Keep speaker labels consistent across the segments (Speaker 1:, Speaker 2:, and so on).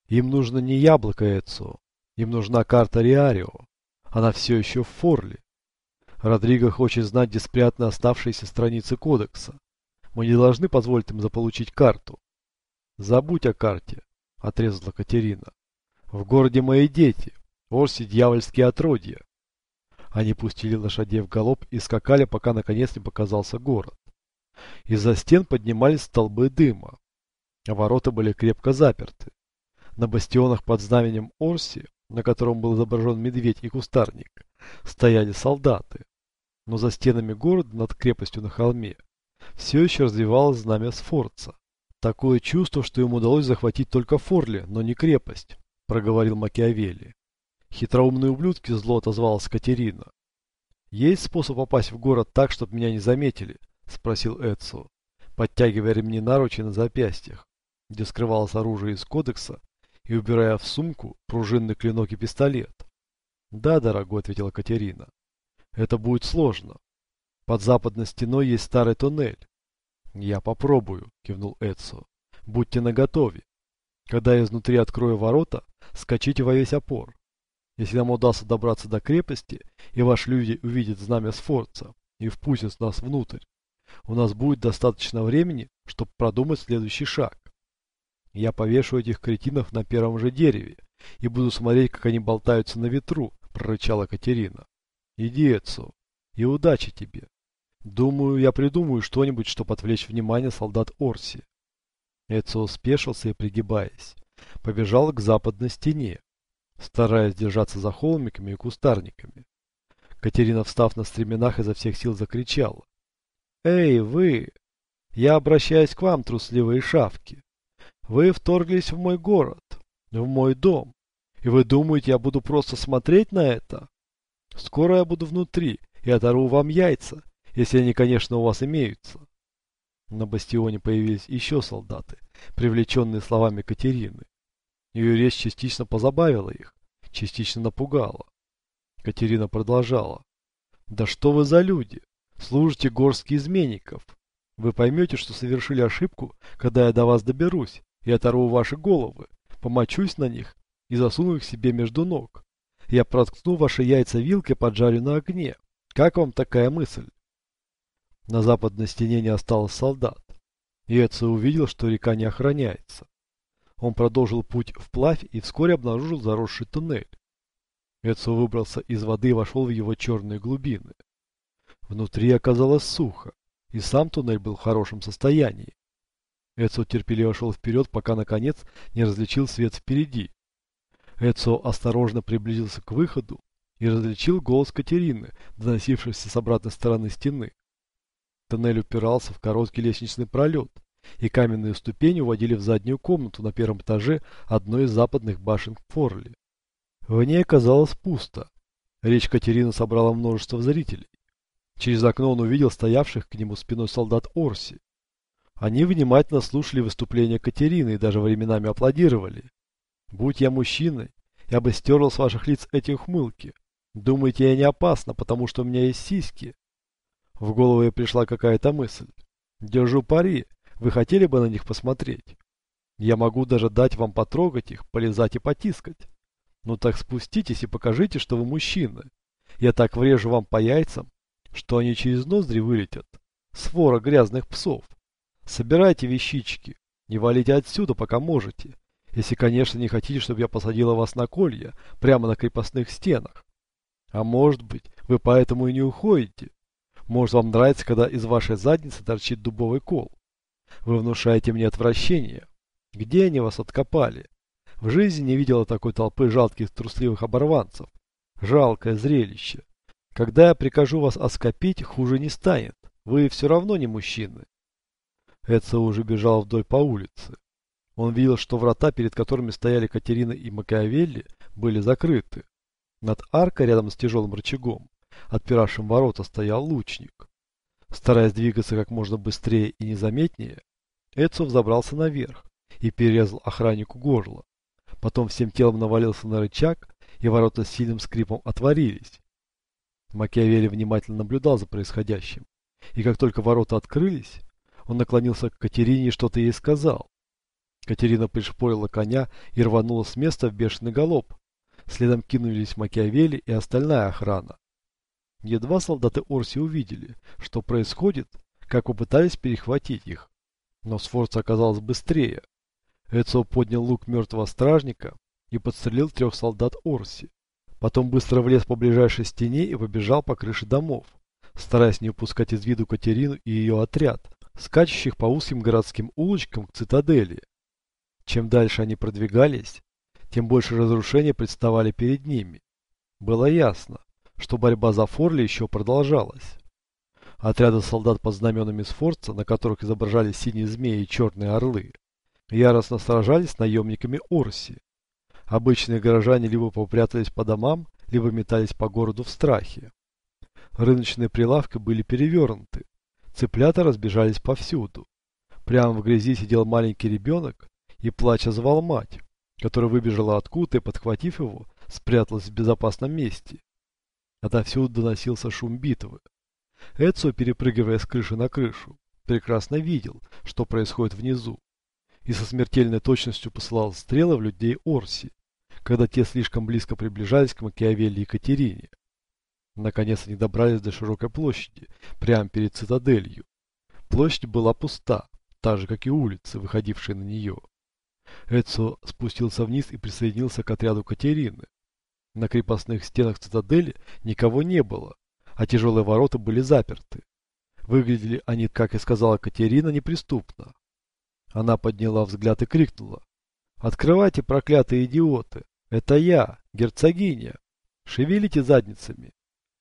Speaker 1: Им нужно не яблоко Эцио, им нужна карта Риарио. Она все еще в Форле. Родриго хочет знать, где спрятаны оставшиеся страницы кодекса. Мы не должны позволить им заполучить карту. Забудь о карте, отрезала Катерина. В городе мои дети, Орси дьявольские отродья. Они пустили лошадей в галоп и скакали, пока наконец не показался город. Из-за стен поднимались столбы дыма, а ворота были крепко заперты. На бастионах под знаменем Орси, на котором был изображен медведь и кустарник, стояли солдаты. Но за стенами города над крепостью на холме все еще развивалось знамя Сфорца. Такое чувство, что им удалось захватить только Форли, но не крепость, проговорил Макиавелли. Хитроумные ублюдки, зло отозвалась Катерина. Есть способ попасть в город так, чтобы меня не заметили? Спросил Эцио, подтягивая ремни наручей на запястьях, где скрывалось оружие из кодекса, и убирая в сумку пружинный клинок и пистолет. Да, дорогой, ответила Катерина. Это будет сложно. Под западной стеной есть старый туннель. Я попробую, кивнул Эцио. Будьте наготове. Когда я изнутри открою ворота, скачите во весь опор. Если нам удастся добраться до крепости, и ваши люди увидят знамя Сфорца и впустят нас внутрь, у нас будет достаточно времени, чтобы продумать следующий шаг. Я повешу этих кретинов на первом же дереве и буду смотреть, как они болтаются на ветру, прорычала Катерина. Иди, Эцио, и удачи тебе. Думаю, я придумаю что-нибудь, чтобы отвлечь внимание солдат Орси. Эцио спешился и, пригибаясь, побежал к западной стене, стараясь держаться за холмиками и кустарниками. Катерина, встав на стременах, изо всех сил закричала. «Эй, вы! Я обращаюсь к вам, трусливые шавки! Вы вторглись в мой город, в мой дом, и вы думаете, я буду просто смотреть на это? Скоро я буду внутри и оторву вам яйца, если они, конечно, у вас имеются». На бастионе появились еще солдаты, привлеченные словами Катерины. Ее речь частично позабавила их, частично напугала. Катерина продолжала. «Да что вы за люди? Служите горстке изменников. Вы поймете, что совершили ошибку, когда я до вас доберусь и оторву ваши головы, помочусь на них и засуну их себе между ног. Я проткну ваши яйца вилкой, поджарю на огне. Как вам такая мысль?» На западной стене не осталось солдат, и Эцио увидел, что река не охраняется. Он продолжил путь вплавь и вскоре обнаружил заросший туннель. Эцио выбрался из воды и вошел в его черные глубины. Внутри оказалось сухо, и сам туннель был в хорошем состоянии. Эцио терпеливо шел вперед, пока наконец не различил свет впереди. Эцио осторожно приблизился к выходу и различил голос Катерины, доносившийся с обратной стороны стены. Туннель упирался в короткий лестничный пролет, и каменные ступени уводили в заднюю комнату на первом этаже одной из западных башен Форли. В ней оказалось пусто. Речь Катерины собрала множество зрителей. Через окно он увидел стоявших к нему спиной солдат Орси. Они внимательно слушали выступления Катерины и даже временами аплодировали. «Будь я мужчиной, я бы стерл с ваших лиц эти ухмылки. Думаете, я не опасна, потому что у меня есть сиськи?» В голову ей пришла какая-то мысль. «Держу пари, вы хотели бы на них посмотреть? Я могу даже дать вам потрогать их, полизать и потискать. Ну так спуститесь и покажите, что вы мужчина. Я так врежу вам по яйцам, что они через ноздри вылетят. Свора грязных псов. Собирайте вещички и валите отсюда, пока можете. Если, конечно, не хотите, чтобы я посадила вас на колья прямо на крепостных стенах. А может быть, вы поэтому и не уходите. Может, вам нравится, когда из вашей задницы торчит дубовый кол. Вы внушаете мне отвращение. Где они вас откопали? В жизни не видела такой толпы жалких трусливых оборванцев. Жалкое зрелище. Когда я прикажу вас оскопить, хуже не станет. Вы все равно не мужчины». Эцио уже бежал вдоль по улице. Он видел, что врата, перед которыми стояли Катерина и Макиавелли, были закрыты. Над аркой рядом с тяжелым рычагом, отпиравшим ворота, стоял лучник. Стараясь двигаться как можно быстрее и незаметнее, Эцио взобрался наверх и перерезал охраннику горло. Потом всем телом навалился на рычаг, и ворота с сильным скрипом отворились. Макиавелли внимательно наблюдал за происходящим, и как только ворота открылись, он наклонился к Катерине и что-то ей сказал. Катерина пришпорила коня и рванула с места в бешеный галоп. Следом кинулись Макиавелли и остальная охрана. Едва солдаты Орси увидели, что происходит, как попытались перехватить их. Но Сфорца оказалась быстрее. Эцио поднял лук мертвого стражника и подстрелил 3 солдат Орси. Потом быстро влез по ближайшей стене и побежал по крыше домов, стараясь не упускать из виду Катерину и ее отряд, скачущих по узким городским улочкам к цитадели. Чем дальше они продвигались, тем больше разрушений представали перед ними. Было ясно, что борьба за Форли еще продолжалась. Отряды солдат под знаменами Сфорца, на которых изображались синие змеи и черные орлы, яростно сражались с наемниками Орси. Обычные горожане либо попрятались по домам, либо метались по городу в страхе. Рыночные прилавки были перевернуты, цыплята разбежались повсюду. Прямо в грязи сидел маленький ребенок и, плача, звал мать, которая выбежала откуда-то и, подхватив его, спряталась в безопасном месте. Отовсюду доносился шум битвы. Эцио, перепрыгивая с крыши на крышу, прекрасно видел, что происходит внизу, и со смертельной точностью посылал стрелы в людей Орси, когда те слишком близко приближались к Макиавелли и Катерине. Наконец они добрались до широкой площади, прямо перед цитаделью. Площадь была пуста, так же, как и улицы, выходившие на нее. Эцио спустился вниз и присоединился к отряду Катерины. На крепостных стенах цитадели никого не было, а тяжелые ворота были заперты. Выглядели они, как и сказала Катерина, неприступно. Она подняла взгляд и крикнула: «Открывайте, проклятые идиоты! Это я, герцогиня! Шевелите задницами!»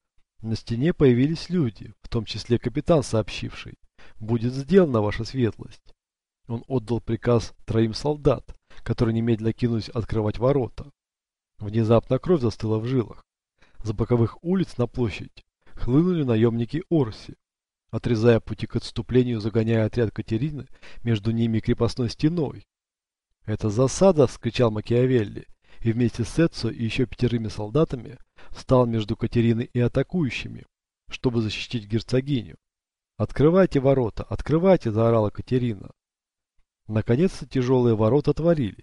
Speaker 1: На стене появились люди, в том числе капитан, сообщивший: «Будет сделана ваша светлость». Он отдал приказ 3 солдат, которые немедленно кинулись открывать ворота. Внезапно кровь застыла в жилах. С боковых улиц на площадь хлынули наемники Орси, отрезая пути к отступлению, загоняя отряд Катерины между ними и крепостной стеной. «Это засада!» — вскричал Макиавелли, и вместе с Эцио и еще 5 солдатами встал между Катериной и атакующими, чтобы защитить герцогиню. «Открывайте ворота! Открывайте!» — заорала Катерина. Наконец-то тяжелые ворота отворились,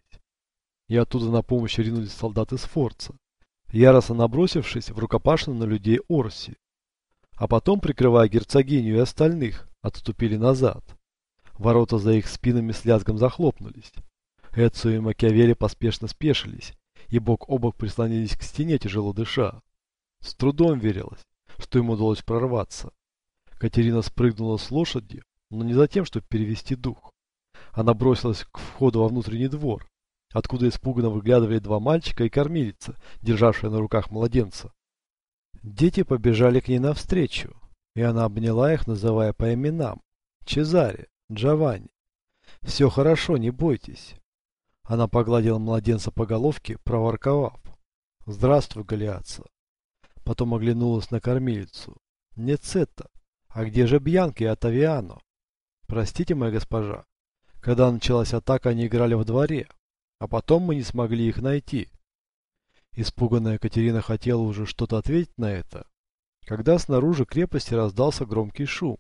Speaker 1: и оттуда на помощь ринулись солдаты Сфорца, яростно набросившись в рукопашную на людей Орси. А потом, прикрывая герцогиню и остальных, отступили назад. Ворота за их спинами с лязгом захлопнулись. Эцио и Макиавелли поспешно спешились и бок о бок прислонились к стене, тяжело дыша. С трудом верилось, что им удалось прорваться. Катерина спрыгнула с лошади, но не за тем, чтобы перевести дух. Она бросилась к входу во внутренний двор, откуда испуганно выглядывали 2 мальчика и кормилица, державшая на руках младенца. Дети побежали к ней навстречу, и она обняла их, называя по именам: Чезаре, Джованни. «Все хорошо, не бойтесь». Она погладила младенца по головке, проворковав: «Здравствуй, Галиаца». Потом оглянулась на кормилицу: «Нет, Цетта, а где же Бьянка и Оттавиано?» «Простите, моя госпожа, когда началась атака, они играли во дворе, а потом мы не смогли их найти». Испуганная Катерина хотела уже что-то ответить на это, когда снаружи крепости раздался громкий шум.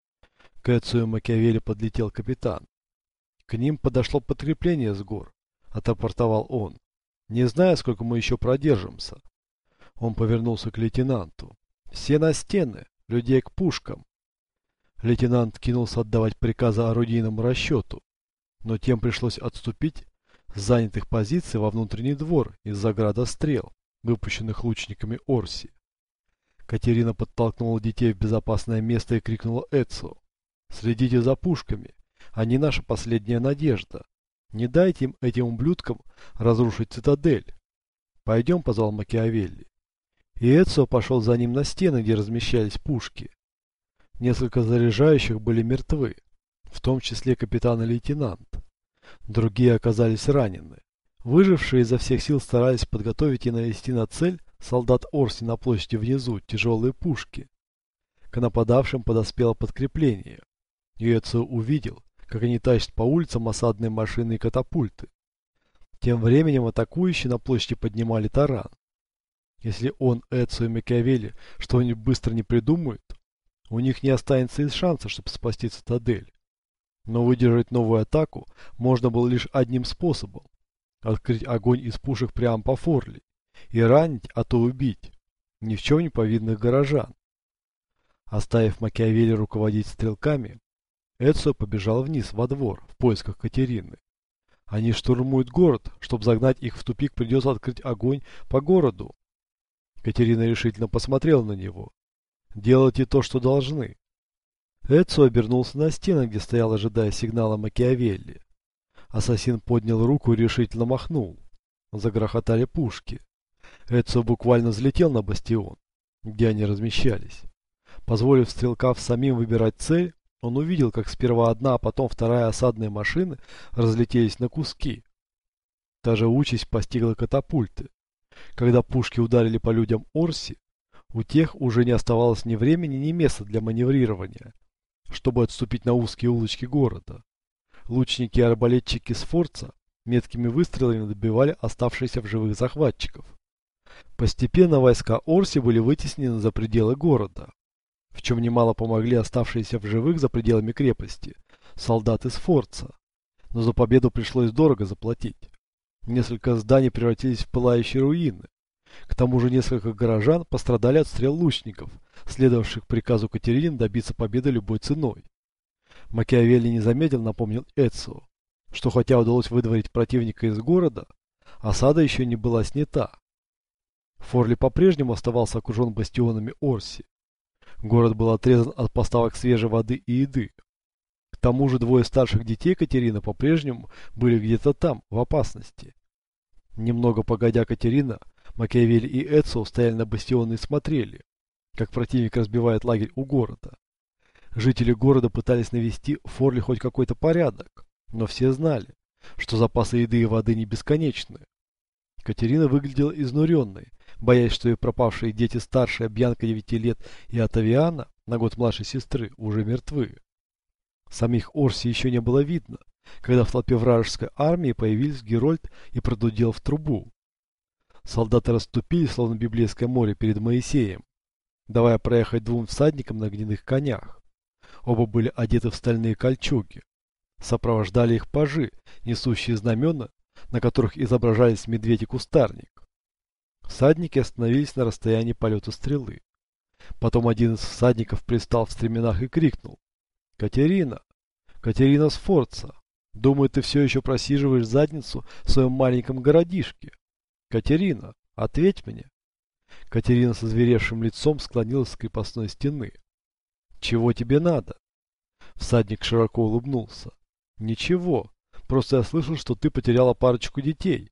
Speaker 1: К Эцио и Макиавелли подлетел капитан. «К ним подошло подкрепление с гор», — отрапортовал он. «Не знаю, сколько мы еще продержимся». Он повернулся к лейтенанту. «Все на стены, людей к пушкам». Лейтенант кинулся отдавать приказы орудийному расчету, но тем пришлось отступить с занятых позиций во внутренний двор из-за града стрел, выпущенных лучниками Орси. Катерина подтолкнула детей в безопасное место и крикнула Эцио: «Следите за пушками, они наша последняя надежда. Не дайте им, этим ублюдкам, разрушить цитадель». «Пойдем», — позвал Макиавелли. И Эцио пошел за ним на стены, где размещались пушки. Несколько заряжающих были мертвы, в том числе капитан и лейтенант. Другие оказались ранены. Выжившие изо всех сил старались подготовить и навести на цель солдат Орси на площади внизу тяжелые пушки. К нападавшим подоспело подкрепление, и Эцио увидел, как они тащат по улицам осадные машины и катапульты. Тем временем атакующие на площади поднимали таран. Если он, Эцио и Макиавелли что-нибудь быстро не придумают, у них не останется и шанса, чтобы спасти цитадель. Но выдержать новую атаку можно было лишь одним способом – открыть огонь из пушек прямо по Форли и ранить, а то убить ни в чем не повинных горожан. Оставив Макиавелли руководить стрелками, Эцио побежал вниз во двор в поисках Катерины. Они штурмуют город, чтобы загнать их в тупик, придется открыть огонь по городу. Катерина решительно посмотрела на него. Делайте то, что должны. Эцио обернулся на стену, где стоял, ожидая сигнала Макиавелли. Ассасин поднял руку и решительно махнул. Загрохотали пушки. Эцио буквально взлетел на бастион, где они размещались. Позволив стрелкам самим выбирать цель, он увидел, как сперва одна, а потом вторая осадные машины разлетелись на куски. Та же участь постигла катапульты. Когда пушки ударили по людям Орси, у тех уже не оставалось ни времени, ни места для маневрирования, чтобы отступить на узкие улочки города. Лучники и арбалетчики Сфорца меткими выстрелами добивали оставшихся в живых захватчиков. Постепенно войска Орси были вытеснены за пределы города, в чем немало помогли оставшиеся в живых за пределами крепости солдаты Сфорца. Но за победу пришлось дорого заплатить. Несколько зданий превратились в пылающие руины. К тому же несколько горожан пострадали от стрел лучников, следовавших приказу Катерины добиться победы любой ценой. Макиавелли не заметил, напомнил Эцио, что хотя удалось выдворить противника из города, осада еще не была снята. Форли по-прежнему оставался окружен бастионами Орси. Город был отрезан от поставок свежей воды и еды. К тому же двое старших детей Катерины по-прежнему были где-то там, в опасности. Немного погодя Катерина, Макиавелли и Эцио стояли на бастионе и смотрели, как противник разбивает лагерь у города. Жители города пытались навести в Форли хоть какой-то порядок, но все знали, что запасы еды и воды не бесконечны. Катерина выглядела изнуренной, боясь, что и пропавшие дети старшие Бьянка 9 лет и Оттавиана, на год младшей сестры, уже мертвы. Самих Орси еще не было видно, когда в толпе вражеской армии появились Герольд и продудел в трубу. Солдаты расступились, словно библейское море перед Моисеем, давая проехать двум всадникам на гнедых конях. Оба были одеты в стальные кольчуги. Сопровождали их пажи, несущие знамена, на которых изображались медведь и кустарник. Всадники остановились на расстоянии полета стрелы. Потом один из всадников пристал в стременах и крикнул: «Катерина! Катерина Сфорца! Думаю, ты все еще просиживаешь задницу в своем маленьком городишке. Катерина, ответь мне!» Катерина со зверевшим лицом склонилась с крепостной стены. «Чего тебе надо?» Всадник широко улыбнулся. «Ничего, просто я слышал, что ты потеряла парочку детей».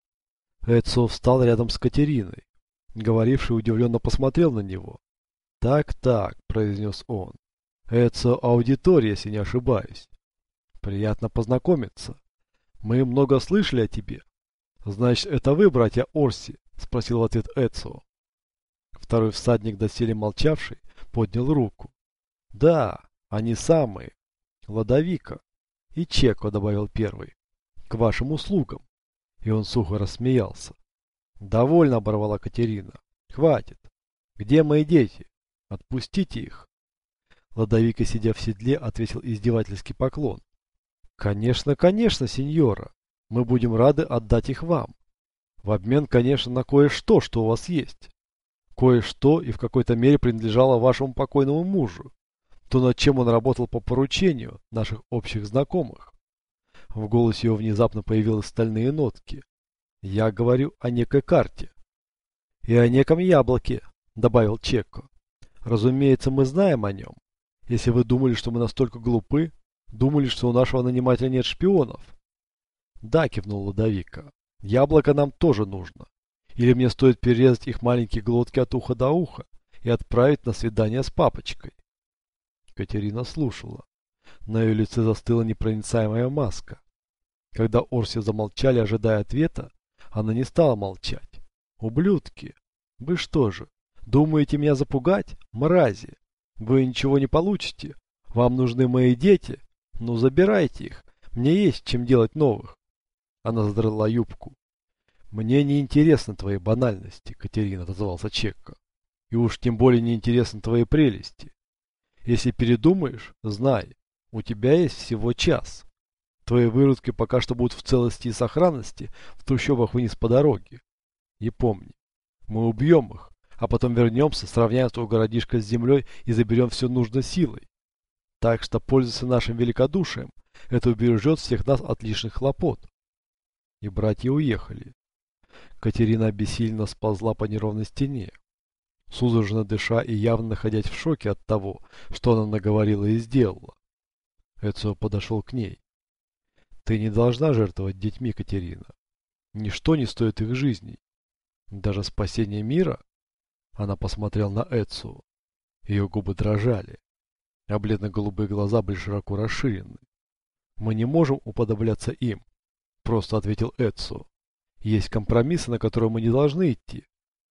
Speaker 1: Эцио встал рядом с Катериной. Говоривший удивленно посмотрел на него. «Так-так», — произнес он. «Эцио Аудитория, если не ошибаюсь. Приятно познакомиться. Мы много слышали о тебе». «Значит, это вы, братья Орси?» — спросил в ответ Эцио. Второй всадник, доселе молчавший, поднял руку. «Да, они самые. Ладовика. И Чеко», — добавил первый. «К вашим услугам». И он сухо рассмеялся. «Довольно», — оборвала Катерина. «Хватит. Где мои дети? Отпустите их». Ладовика, сидя в седле, ответил издевательский поклон. «Конечно, конечно, сеньора. Мы будем рады отдать их вам. В обмен, конечно, на кое-что, что у вас есть. Кое-что и в какой-то мере принадлежало вашему покойному мужу. То, над чем он работал по поручению наших общих знакомых». В голосе его внезапно появились стальные нотки. «Я говорю о некой карте». «И о неком яблоке», — добавил Чеко. «Разумеется, мы знаем о нем. Если вы думали, что мы настолько глупы, думали, что у нашего нанимателя нет шпионов». «Да», — кивнул Ладовика. «Яблоко нам тоже нужно. Или мне стоит перерезать их маленькие глотки от уха до уха и отправить на свидание с папочкой». Катерина слушала. На ее лице застыла непроницаемая маска. Когда Орси замолчали, ожидая ответа, она не стала молчать. «Ублюдки! Вы что же, думаете меня запугать? Мрази! Вы ничего не получите. Вам нужны мои дети? Ну, забирайте их. Мне есть чем делать новых». Она задрала юбку. «Мне не интересны твои банальности», — Катерина отозвался Чекко. «И уж тем более не интересны твои прелести. Если передумаешь, знай, У тебя есть всего час. Твои выродки пока что будут в целости и сохранности в трущобах вниз по дороге. И помни, мы убьем их, а потом вернемся, сравняем твой городишко с землей и заберем все нужно силой. Так что пользуйся нашим великодушием, это убережет всех нас от лишних хлопот. И братья уехали. Катерина обессиленно сползла по неровной стене, судорожно дыша и явно находясь в шоке от того, что она наговорила и сделала. Эцио подошел к ней. Ты не должна жертвовать детьми, Катерина. Ничто не стоит их жизней. Даже спасение мира? Она посмотрела на Эцио. Ее губы дрожали, а бледно-голубые глаза были широко расширены. Мы не можем уподобляться им, просто ответил Эцио. Есть компромиссы, на которые мы не должны идти.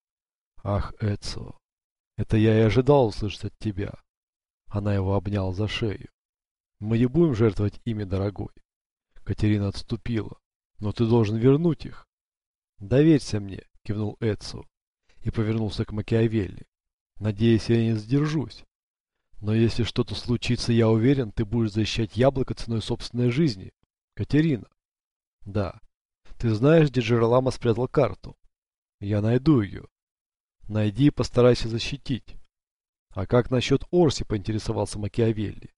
Speaker 1: Ах, Эцио, это я и ожидал услышать от тебя. Она его обняла за шею. Мы не будем жертвовать ими, дорогой. Катерина отступила. Но ты должен вернуть их. Доверься мне, кивнул Эцио и повернулся к Макиавелли. Надеюсь, я не задержусь. Но если что-то случится, я уверен, ты будешь защищать яблоко ценой собственной жизни. Катерина. Да. Ты знаешь, где Джералама спрятал карту? Я найду ее. Найди и постарайся защитить. А как насчет Орси, поинтересовался Макиавелли.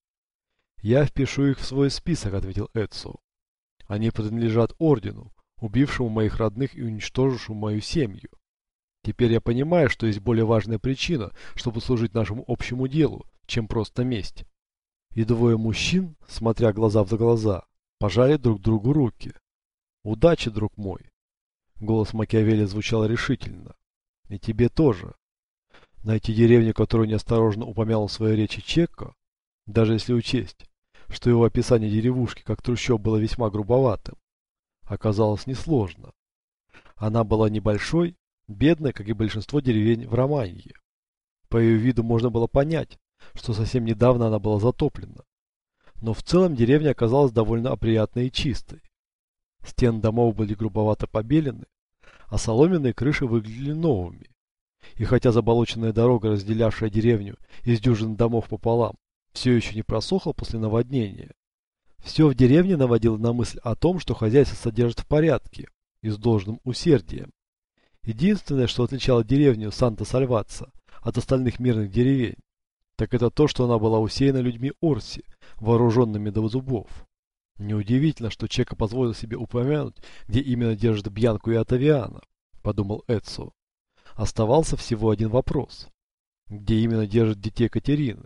Speaker 1: Я впишу их в свой список, ответил Эцио. Они принадлежат ордену, убившему моих родных и уничтожившему мою семью. Теперь я понимаю, что есть более важная причина, чтобы служить нашему общему делу, чем просто месть. И двое мужчин, смотря глаза в глаза, пожали друг другу руки. Удачи, друг мой. Голос Макиавелли звучал решительно. И тебе тоже. Найти деревню, которую неосторожно упомянул в своей речи Чекко, даже если учесть, что его описание деревушки как трущоб было весьма грубоватым, оказалось несложно. Она была небольшой, бедной, как и большинство деревень в Романье. По ее виду можно было понять, что совсем недавно она была затоплена. Но в целом деревня оказалась довольно приятной и чистой. Стены домов были грубовато побелены, а соломенные крыши выглядели новыми. И хотя заболоченная дорога, разделявшая деревню из дюжин домов пополам, все еще не просохла после наводнения, все в деревне наводило на мысль о том, что хозяйство содержит в порядке и с должным усердием. Единственное, что отличало деревню Санта-Сальваца от остальных мирных деревень, так это то, что она была усеяна людьми Орси, вооруженными до зубов. Неудивительно, что Чекко позволил себе упомянуть, где именно держит Бьянку и Оттавиана, подумал Эцио. Оставался всего один вопрос. Где именно держит детей Катерины?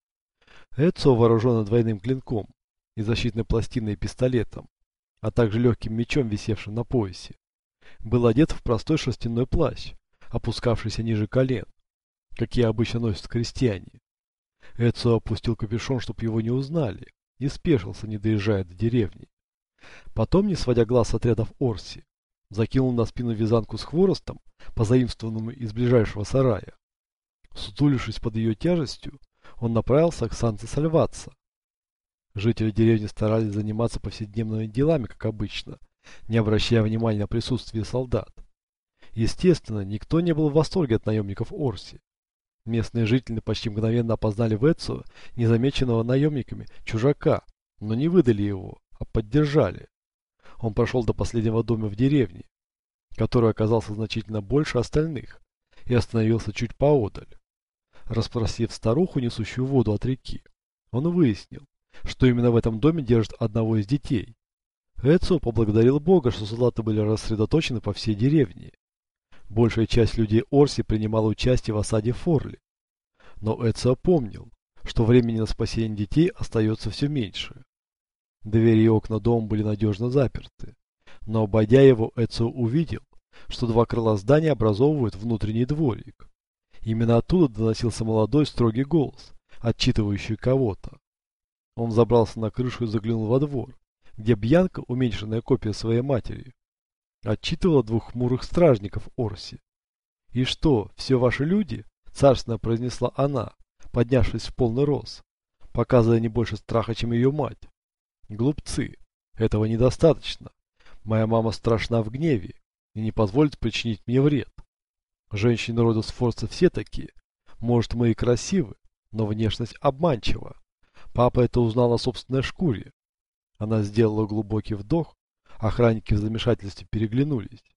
Speaker 1: Эцио, вооруженный двойным клинком и защитной пластиной и пистолетом, а также легким мечом, висевшим на поясе, был одет в простой шерстяной плащ, опускавшийся ниже колен, какие обычно носят крестьяне. Эцио опустил капюшон, чтобы его не узнали, и спешился, не доезжая до деревни. Потом, не сводя глаз с отрядов Орси, закинул на спину вязанку с хворостом, позаимствованному из ближайшего сарая. Сутулившись под ее тяжестью, он направился к Санта-Сальваца. Жители деревни старались заниматься повседневными делами, как обычно, не обращая внимания на присутствие солдат. Естественно, никто не был в восторге от наемников Орси. Местные жители почти мгновенно опознали в Эцио незамеченного наемниками чужака, но не выдали его, а поддержали. Он прошел до последнего дома в деревне, который оказался значительно больше остальных, и остановился чуть поодаль. Расспросив старуху, несущую воду от реки, он выяснил, что именно в этом доме держат одного из детей. Эцио поблагодарил Бога, что солдаты были рассредоточены по всей деревне. Большая часть людей Орси принимала участие в осаде Форли. Но Эцио помнил, что времени на спасение детей остается все меньше. Двери и окна дома были надежно заперты. Но обойдя его, Эцио увидел, что два крыла здания образовывают внутренний дворик. Именно оттуда доносился молодой строгий голос, отчитывающий кого-то. Он забрался на крышу и заглянул во двор, где Бьянка, уменьшенная копия своей матери, отчитывала двух хмурых стражников Орси. «И что, все ваши люди?» – царственно произнесла она, поднявшись в полный рост, показывая не больше страха, чем ее мать. «Глупцы, этого недостаточно. Моя мама страшна в гневе и не позволит причинить мне вред. Женщины рода Сфорца все такие. Может, мы и красивы, но внешность обманчива. Папа это узнал на собственной шкуре. Она сделала глубокий вдох, охранники в замешательстве переглянулись.